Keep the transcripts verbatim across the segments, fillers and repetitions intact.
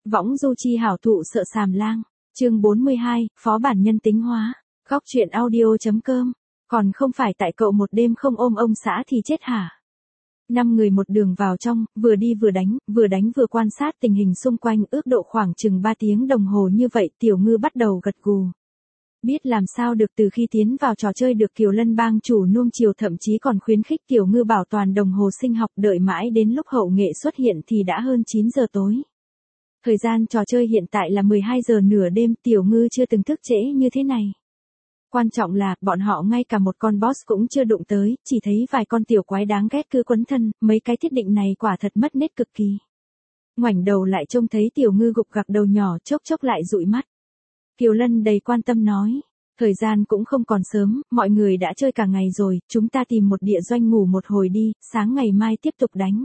Võng du chi hảo thụ sợ sàm lang. Chương bốn mươi hai, phó bản nhân tính hóa. Góc truyện audio.com. Còn không phải tại cậu một đêm không ôm ông xã thì chết hả? Năm người một đường vào trong, vừa đi vừa đánh, vừa đánh vừa quan sát tình hình xung quanh, ước độ khoảng chừng ba tiếng đồng hồ như vậy, Tiểu Ngư bắt đầu gật gù. Biết làm sao được, từ khi tiến vào trò chơi được Kiều Lân bang chủ nuông chiều, thậm chí còn khuyến khích Tiểu Ngư bảo toàn đồng hồ sinh học, đợi mãi đến lúc hậu nghệ xuất hiện thì đã hơn chín giờ tối. Thời gian trò chơi hiện tại là mười hai giờ nửa đêm, Tiểu Ngư chưa từng thức trễ như thế này. Quan trọng là, bọn họ ngay cả một con boss cũng chưa đụng tới, chỉ thấy vài con tiểu quái đáng ghét cứ quấn thân, mấy cái thiết định này quả thật mất nết cực kỳ. Ngoảnh đầu lại trông thấy Tiểu Ngư gục gặc đầu nhỏ, chốc chốc lại dụi mắt. Kiều Lân đầy quan tâm nói, thời gian cũng không còn sớm, mọi người đã chơi cả ngày rồi, chúng ta tìm một địa doanh ngủ một hồi đi, sáng ngày mai tiếp tục đánh.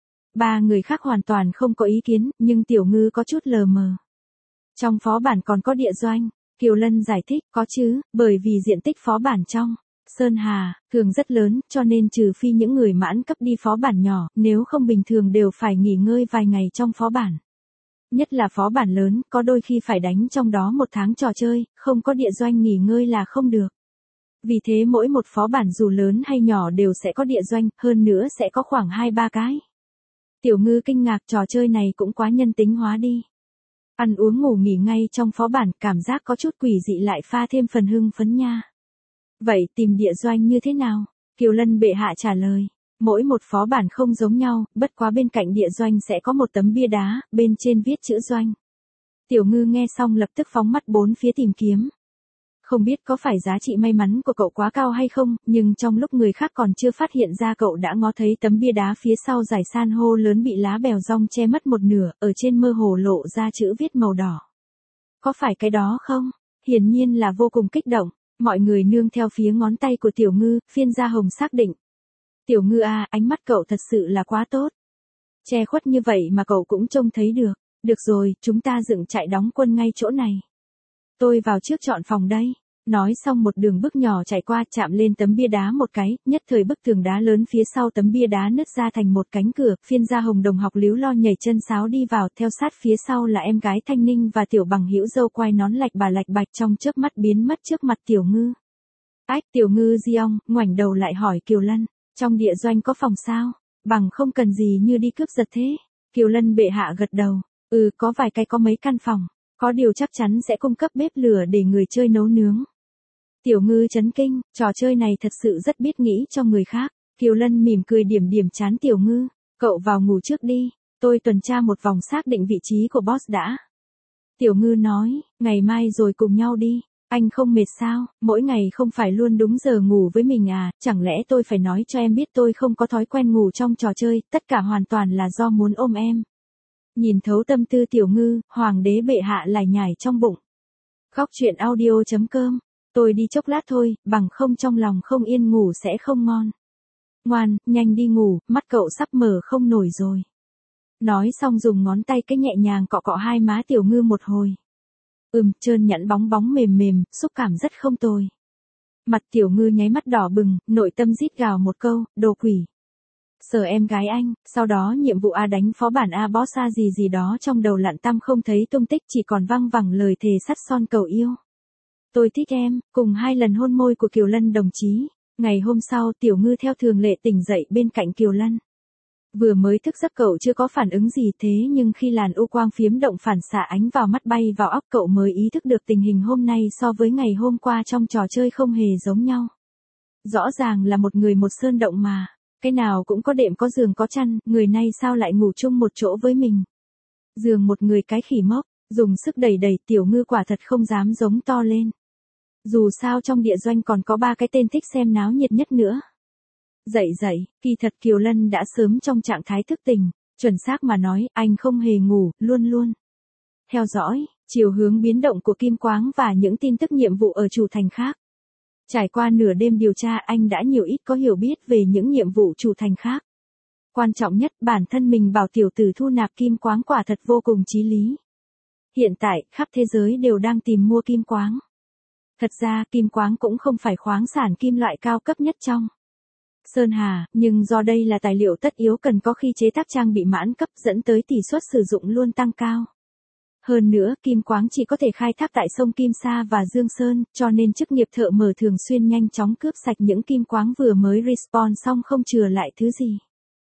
Ba người khác hoàn toàn không có ý kiến, nhưng Tiểu Ngư có chút lờ mờ. Trong phó bản còn có địa doanh. Kiều Lân giải thích, có chứ, bởi vì diện tích phó bản trong Sơn Hà thường rất lớn, cho nên trừ phi những người mãn cấp đi phó bản nhỏ, nếu không bình thường đều phải nghỉ ngơi vài ngày trong phó bản. Nhất là phó bản lớn, có đôi khi phải đánh trong đó một tháng trò chơi, không có địa doanh nghỉ ngơi là không được. Vì thế mỗi một phó bản dù lớn hay nhỏ đều sẽ có địa doanh, hơn nữa sẽ có khoảng hai ba cái. Tiểu Ngư kinh ngạc, trò chơi này cũng quá nhân tính hóa đi. Ăn uống ngủ nghỉ ngay trong phó bản, cảm giác có chút quỷ dị lại pha thêm phần hưng phấn nha. Vậy tìm địa doanh như thế nào? Kiều Lân bệ hạ trả lời. Mỗi một phó bản không giống nhau, bất quá bên cạnh địa doanh sẽ có một tấm bia đá, bên trên viết chữ doanh. Tiểu Ngư nghe xong lập tức phóng mắt bốn phía tìm kiếm. Không biết có phải giá trị may mắn của cậu quá cao hay không, nhưng trong lúc người khác còn chưa phát hiện ra, cậu đã ngó thấy tấm bia đá phía sau dải san hô lớn bị lá bèo rong che mất một nửa, ở trên mơ hồ lộ ra chữ viết màu đỏ. Có phải cái đó không? Hiển nhiên là vô cùng kích động, mọi người nương theo phía ngón tay của Tiểu Ngư, phiên gia hồng xác định. Tiểu Ngư à, ánh mắt cậu thật sự là quá tốt. Che khuất như vậy mà cậu cũng trông thấy được. Được rồi, chúng ta dựng trại đóng quân ngay chỗ này. Tôi vào trước chọn phòng đây. Nói xong một đường bước nhỏ chạy qua, chạm lên tấm bia đá một cái, nhất thời bức tường đá lớn phía sau tấm bia đá nứt ra thành một cánh cửa, phiên gia hồng đồng học líu lo nhảy chân sáo đi vào, theo sát phía sau là em gái Thanh Ninh và Tiểu Bằng hữu dâu quai nón lạch bà lạch bạch, trong chớp mắt biến mất trước mặt Tiểu Ngư. Ách, Tiểu Ngư Diong, ngoảnh đầu lại hỏi Kiều Lân, trong địa doanh có phòng sao? Bằng không cần gì như đi cướp giật thế. Kiều Lân bệ hạ gật đầu, ừ, có vài cái có mấy căn phòng, có điều chắc chắn sẽ cung cấp bếp lửa để người chơi nấu nướng. Tiểu Ngư chấn kinh, trò chơi này thật sự rất biết nghĩ cho người khác. Kiều Lân mỉm cười điểm điểm chán Tiểu Ngư, cậu vào ngủ trước đi, tôi tuần tra một vòng xác định vị trí của boss đã. Tiểu Ngư nói, ngày mai rồi cùng nhau đi, anh không mệt sao, mỗi ngày không phải luôn đúng giờ ngủ với mình à, chẳng lẽ tôi phải nói cho em biết tôi không có thói quen ngủ trong trò chơi, tất cả hoàn toàn là do muốn ôm em. Nhìn thấu tâm tư Tiểu Ngư, hoàng đế bệ hạ lải nhải trong bụng. Góc truyện audio.com. Tôi đi chốc lát thôi, bằng không trong lòng không yên ngủ sẽ không ngon. Ngoan, nhanh đi ngủ, mắt cậu sắp mở không nổi rồi. Nói xong dùng ngón tay cái nhẹ nhàng cọ cọ hai má Tiểu Ngư một hồi. Ừm, trơn nhẵn bóng bóng mềm mềm, xúc cảm rất không tồi. Mặt Tiểu Ngư nháy mắt đỏ bừng, nội tâm rít gào một câu, đồ quỷ. Sờ em gái anh, sau đó nhiệm vụ A đánh phó bản A boss A gì gì đó trong đầu lặn tăm không thấy tung tích, chỉ còn văng vẳng lời thề sắt son cầu yêu. Tôi thích em, cùng hai lần hôn môi của Kiều Lân đồng chí. Ngày hôm sau Tiểu Ngư theo thường lệ tỉnh dậy bên cạnh Kiều Lân. Vừa mới thức giấc cậu chưa có phản ứng gì, thế nhưng khi làn u quang phiếm động phản xạ ánh vào mắt bay vào óc cậu mới ý thức được tình hình hôm nay so với ngày hôm qua trong trò chơi không hề giống nhau. Rõ ràng là một người một sơn động mà, cái nào cũng có đệm có giường có chăn, người này sao lại ngủ chung một chỗ với mình. Giường một người cái khỉ mốc, dùng sức đẩy đẩy Tiểu Ngư quả thật không dám giống to lên. Dù sao trong địa doanh còn có ba cái tên thích xem náo nhiệt nhất nữa. Dậy dậy, kỳ thật Kiều Lân đã sớm trong trạng thái thức tỉnh, chuẩn xác mà nói, anh không hề ngủ, luôn luôn theo dõi chiều hướng biến động của Kim Quáng và những tin tức nhiệm vụ ở chủ thành khác. Trải qua nửa đêm điều tra, anh đã nhiều ít có hiểu biết về những nhiệm vụ chủ thành khác. Quan trọng nhất, bản thân mình bảo tiểu tử thu nạp Kim Quáng quả thật vô cùng chí lý. Hiện tại, khắp thế giới đều đang tìm mua Kim Quáng. Thật ra, Kim Quáng cũng không phải khoáng sản kim loại cao cấp nhất trong Sơn Hà, nhưng do đây là tài liệu tất yếu cần có khi chế tác trang bị mãn cấp dẫn tới tỷ suất sử dụng luôn tăng cao. Hơn nữa, Kim Quáng chỉ có thể khai thác tại sông Kim Sa và Dương Sơn, cho nên chức nghiệp thợ mở thường xuyên nhanh chóng cướp sạch những kim quáng vừa mới respawn xong không chừa lại thứ gì.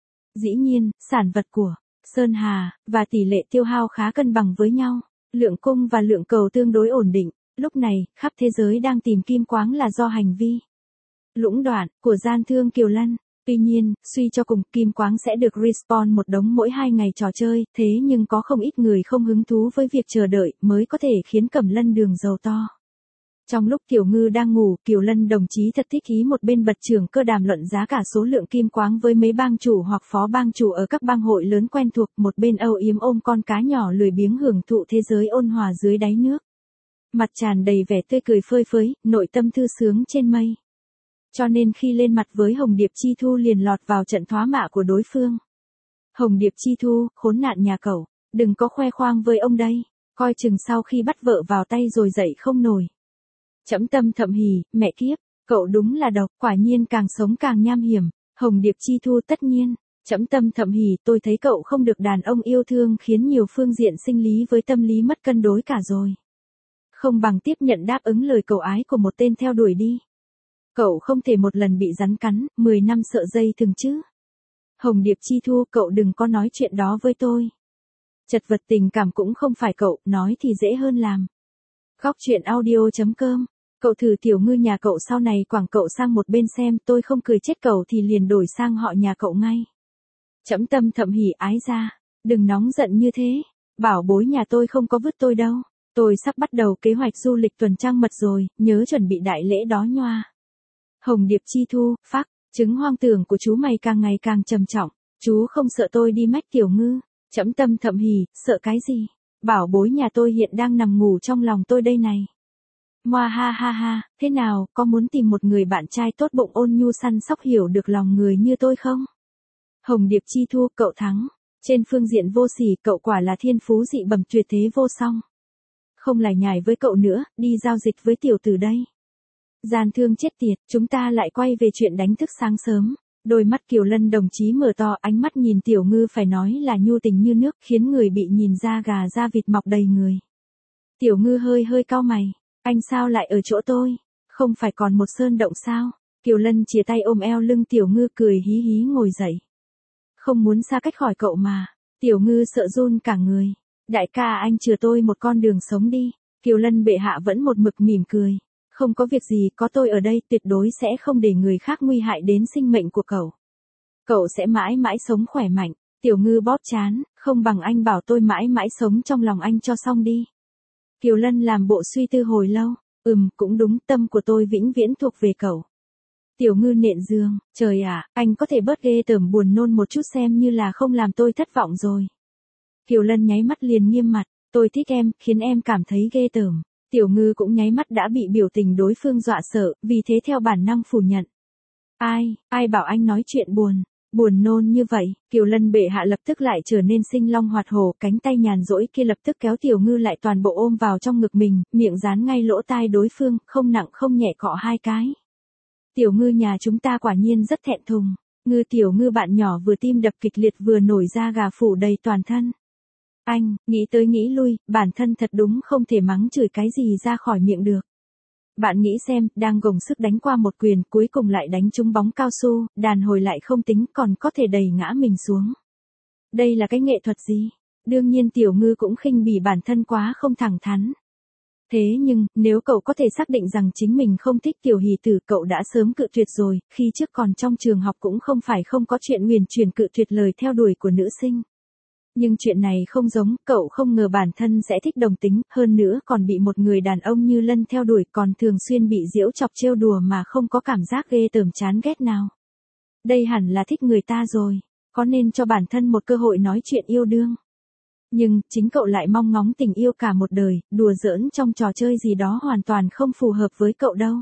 Dĩ nhiên, sản vật của Sơn Hà và tỷ lệ tiêu hao khá cân bằng với nhau, lượng cung và lượng cầu tương đối ổn định. Lúc này, khắp thế giới đang tìm kim quáng là do hành vi lũng đoạn của gian thương Kiều Lân. Tuy nhiên, suy cho cùng, kim quáng sẽ được respawn một đống mỗi hai ngày trò chơi, thế nhưng có không ít người không hứng thú với việc chờ đợi mới có thể khiến Cẩm Lân đường giàu to. Trong lúc Tiểu Ngư đang ngủ, Kiều Lân đồng chí thật thích ý một bên bật trưởng cơ đàm luận giá cả số lượng kim quáng với mấy bang chủ hoặc phó bang chủ ở các bang hội lớn quen thuộc, một bên âu yếm ôm con cá nhỏ lười biếng hưởng thụ thế giới ôn hòa dưới đáy nước. Mặt tràn đầy vẻ tươi cười phơi phới, nội tâm thư sướng trên mây. Cho nên khi lên mặt với Hồng Điệp Chi Thu liền lọt vào trận thoá mạ của đối phương. Hồng Điệp Chi Thu, khốn nạn nhà cậu, đừng có khoe khoang với ông đây, coi chừng sau khi bắt vợ vào tay rồi dậy không nổi. Trẫm tâm thậm hỉ, mẹ kiếp, cậu đúng là độc, quả nhiên càng sống càng nham hiểm. Hồng Điệp Chi Thu tất nhiên, trẫm tâm thậm hỉ, tôi thấy cậu không được đàn ông yêu thương khiến nhiều phương diện sinh lý với tâm lý mất cân đối cả rồi. Không bằng tiếp nhận đáp ứng lời cầu ái của một tên theo đuổi đi. Cậu không thể một lần bị rắn cắn, mười năm sợ dây thừng chứ. Hồng Điệp Chi Thu, cậu đừng có nói chuyện đó với tôi. Chật vật tình cảm cũng không phải cậu, nói thì dễ hơn làm. Góc truyện audio chấm com. Cậu thử Tiểu Ngư nhà cậu sau này quảng cậu sang một bên xem, tôi không cười chết cậu thì liền đổi sang họ nhà cậu ngay. Trẫm tâm thậm hỉ ái ra, đừng nóng giận như thế, bảo bối nhà tôi không có vứt tôi đâu. Tôi sắp bắt đầu kế hoạch du lịch tuần trăng mật rồi, nhớ chuẩn bị đại lễ đó nhoa. Hồng Điệp Chi Thu, phác, chứng hoang tưởng của chú mày càng ngày càng trầm trọng, chú không sợ tôi đi mách Tiểu Ngư, trẫm tâm thậm hỉ, sợ cái gì, bảo bối nhà tôi hiện đang nằm ngủ trong lòng tôi đây này. Moa ha ha ha, thế nào, có muốn tìm một người bạn trai tốt bụng ôn nhu săn sóc hiểu được lòng người như tôi không? Hồng Điệp Chi Thu, cậu thắng, trên phương diện vô sỉ cậu quả là thiên phú dị bẩm tuyệt thế vô song. Không lải nhải với cậu nữa, đi giao dịch với tiểu tử đây. Gian thương chết tiệt, chúng ta lại quay về chuyện đánh thức sáng sớm. Đôi mắt Kiều Lân đồng chí mở to, ánh mắt nhìn Tiểu Ngư phải nói là nhu tình như nước, khiến người bị nhìn da gà da vịt mọc đầy người. Tiểu Ngư hơi hơi cau mày, anh sao lại ở chỗ tôi, không phải còn một sơn động sao? Kiều Lân chìa tay ôm eo lưng Tiểu Ngư cười hí hí ngồi dậy. Không muốn xa cách khỏi cậu mà. Tiểu Ngư sợ run cả người. Đại ca anh chừa tôi một con đường sống đi. Kiều Lân bệ hạ vẫn một mực mỉm cười. Không có việc gì, có tôi ở đây tuyệt đối sẽ không để người khác nguy hại đến sinh mệnh của cậu. Cậu sẽ mãi mãi sống khỏe mạnh. Tiểu Ngư bóp chán, không bằng anh bảo tôi mãi mãi sống trong lòng anh cho xong đi. Kiều Lân làm bộ suy tư hồi lâu. Ừm, cũng đúng, tâm của tôi vĩnh viễn thuộc về cậu. Tiểu Ngư nện giường, trời ạ, anh có thể bớt ghê tởm buồn nôn một chút xem như là không làm tôi thất vọng rồi. Kiều Lân nháy mắt liền nghiêm mặt, tôi thích em, khiến em cảm thấy ghê tởm. Tiểu Ngư cũng nháy mắt đã bị biểu tình đối phương dọa sợ, vì thế theo bản năng phủ nhận. Ai, ai bảo anh nói chuyện buồn, buồn nôn như vậy? Kiều Lân bệ hạ lập tức lại trở nên sinh long hoạt hổ, cánh tay nhàn rỗi kia lập tức kéo Tiểu Ngư lại toàn bộ ôm vào trong ngực mình, miệng dán ngay lỗ tai đối phương, không nặng không nhẹ cọ hai cái. Tiểu Ngư nhà chúng ta quả nhiên rất thẹn thùng. Ngư Tiểu Ngư bạn nhỏ vừa tim đập kịch liệt vừa nổi da gà phủ đầy toàn thân. Anh, nghĩ tới nghĩ lui, bản thân thật đúng không thể mắng chửi cái gì ra khỏi miệng được. Bạn nghĩ xem, đang gồng sức đánh qua một quyền, cuối cùng lại đánh trúng bóng cao su, đàn hồi lại không tính, còn có thể đẩy ngã mình xuống. Đây là cái nghệ thuật gì? Đương nhiên Tiểu Ngư cũng khinh bỉ bản thân quá không thẳng thắn. Thế nhưng, nếu cậu có thể xác định rằng chính mình không thích Tiểu Hỷ Tử, cậu đã sớm cự tuyệt rồi, khi trước còn trong trường học cũng không phải không có chuyện nguyền truyền cự tuyệt lời theo đuổi của nữ sinh. Nhưng chuyện này không giống, cậu không ngờ bản thân sẽ thích đồng tính, hơn nữa còn bị một người đàn ông như Lân theo đuổi, còn thường xuyên bị giễu chọc trêu đùa mà không có cảm giác ghê tởm chán ghét nào. Đây hẳn là thích người ta rồi, có nên cho bản thân một cơ hội nói chuyện yêu đương. Nhưng, chính cậu lại mong ngóng tình yêu cả một đời, đùa giỡn trong trò chơi gì đó hoàn toàn không phù hợp với cậu đâu.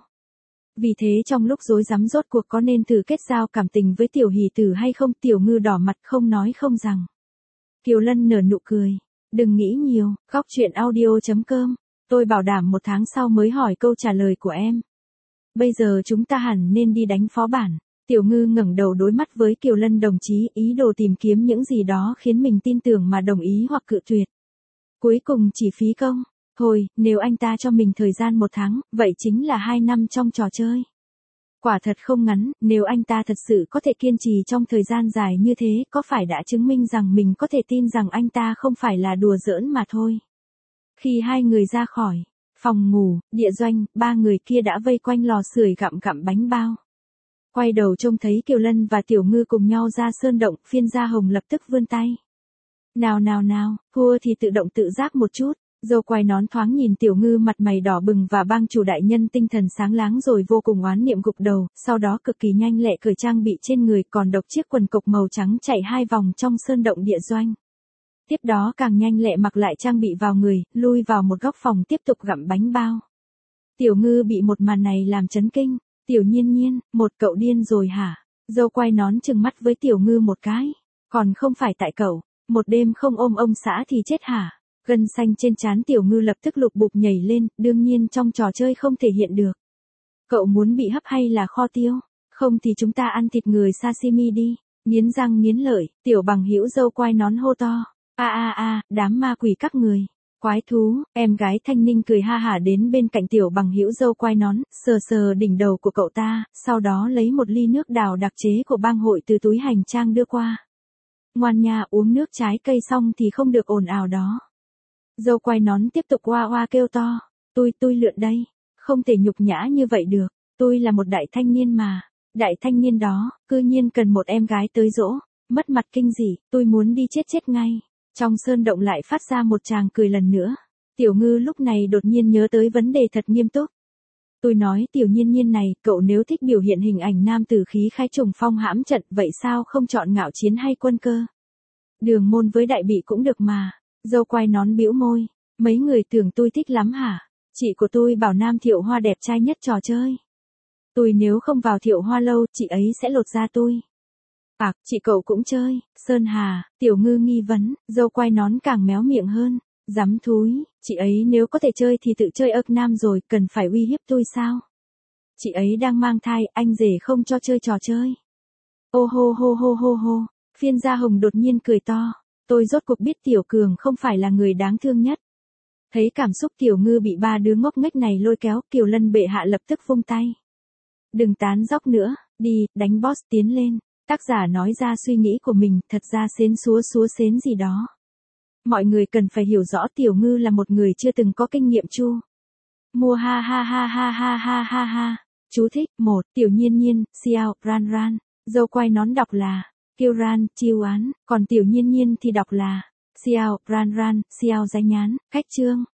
Vì thế trong lúc rối rắm rốt cuộc có nên thử kết giao cảm tình với Tiểu Hỷ Tử hay không, Tiểu Ngư đỏ mặt không nói không rằng. Kiều Lân nở nụ cười. Đừng nghĩ nhiều, góc truyện audio chấm com. Tôi bảo đảm một tháng sau mới hỏi câu trả lời của em. Bây giờ chúng ta hẳn nên đi đánh phó bản. Tiểu Ngư ngẩng đầu đối mắt với Kiều Lân đồng chí, ý đồ tìm kiếm những gì đó khiến mình tin tưởng mà đồng ý hoặc cự tuyệt. Cuối cùng chỉ phí công. Thôi, nếu anh ta cho mình thời gian một tháng, vậy chính là hai năm trong trò chơi. Quả thật không ngắn, nếu anh ta thật sự có thể kiên trì trong thời gian dài như thế, có phải đã chứng minh rằng mình có thể tin rằng anh ta không phải là đùa giỡn mà thôi. Khi hai người ra khỏi phòng ngủ, địa doanh, ba người kia đã vây quanh lò sưởi gặm gặm bánh bao. Quay đầu trông thấy Kiều Lân và Tiểu Ngư cùng nhau ra sơn động, Phiên Gia Hồng lập tức vươn tay. Nào nào nào, thua thì tự động tự giác một chút. Dâu quai nón thoáng nhìn Tiểu Ngư mặt mày đỏ bừng và bang chủ đại nhân tinh thần sáng láng rồi vô cùng oán niệm gục đầu, sau đó cực kỳ nhanh lẹ cởi trang bị trên người còn độc chiếc quần cộc màu trắng chạy hai vòng trong sơn động địa doanh. Tiếp đó càng nhanh lẹ mặc lại trang bị vào người, lui vào một góc phòng tiếp tục gặm bánh bao. Tiểu Ngư bị một màn này làm chấn kinh. Tiểu Nhiên Nhiên, một cậu điên rồi hả? Dâu quai nón trừng mắt với Tiểu Ngư một cái. Còn không phải tại cậu, một đêm không ôm ông xã thì chết hả? Gân xanh trên trán Tiểu Ngư lập tức lục bục nhảy lên, đương nhiên trong trò chơi không thể hiện được. Cậu muốn bị hấp hay là kho tiêu? Không thì chúng ta ăn thịt người sashimi đi. Nghiến răng nghiến lợi, Tiểu Bằng Hữu dâu quai nón hô to. A a a, đám ma quỷ các người. Quái thú, em gái Thanh Ninh cười ha hả đến bên cạnh Tiểu Bằng Hữu dâu quai nón, sờ sờ đỉnh đầu của cậu ta, sau đó lấy một ly nước đào đặc chế của bang hội từ túi hành trang đưa qua. Ngoan nha, uống nước trái cây xong thì không được ồn ào đó. Dâu quai nón tiếp tục oa oa kêu to. Tôi tôi lượn đây. Không thể nhục nhã như vậy được. Tôi là một đại thanh niên mà. Đại thanh niên đó, cư nhiên cần một em gái tới dỗ. Mất mặt kinh gì, tôi muốn đi chết chết ngay. Trong sơn động lại phát ra một tràng cười lần nữa. Tiểu Ngư lúc này đột nhiên nhớ tới vấn đề thật nghiêm túc. Tôi nói Tiểu Nhiên Nhiên này, cậu nếu thích biểu hiện hình ảnh nam tử khí khai trùng phong hãm trận, vậy sao không chọn ngạo chiến hay quân cơ? Đường môn với đại bị cũng được mà. Dâu quai nón bĩu môi. Mấy người tưởng tôi thích lắm hả? Chị của tôi bảo Nam Thiệu Hoa đẹp trai nhất trò chơi. Tôi nếu không vào Thiệu Hoa lâu, chị ấy sẽ lột da tôi. À, chị cậu cũng chơi. Sơn Hà, Tiểu Ngư nghi vấn, dâu quai nón càng méo miệng hơn. Dám thúi, chị ấy nếu có thể chơi thì tự chơi ức nam rồi, cần phải uy hiếp tôi sao? Chị ấy đang mang thai, anh rể không cho chơi trò chơi. Ô hô hô hô hô hô, Phiên Gia Hồng đột nhiên cười to. Tôi rốt cuộc biết Tiểu Cường không phải là người đáng thương nhất. Thấy cảm xúc Tiểu Ngư bị ba đứa ngốc nghếch này lôi kéo, Kiều Lân bệ hạ lập tức vung tay. Đừng tán dóc nữa, đi, đánh boss tiến lên. Tác giả nói ra suy nghĩ của mình, thật ra xến xúa xúa xến gì đó. Mọi người cần phải hiểu rõ Tiểu Ngư là một người chưa từng có kinh nghiệm chu. Mua ha ha ha ha ha ha ha ha. Chú thích, một, Tiểu Nhiên Nhiên, Xiao, Ran Ran. Dâu quai nón đọc là Kiêu Ran, Chiêu Án, còn Tiểu Nhiên Nhiên thì đọc là Xiao, Ran Ran, Xiao Danh Nhán, cách chương.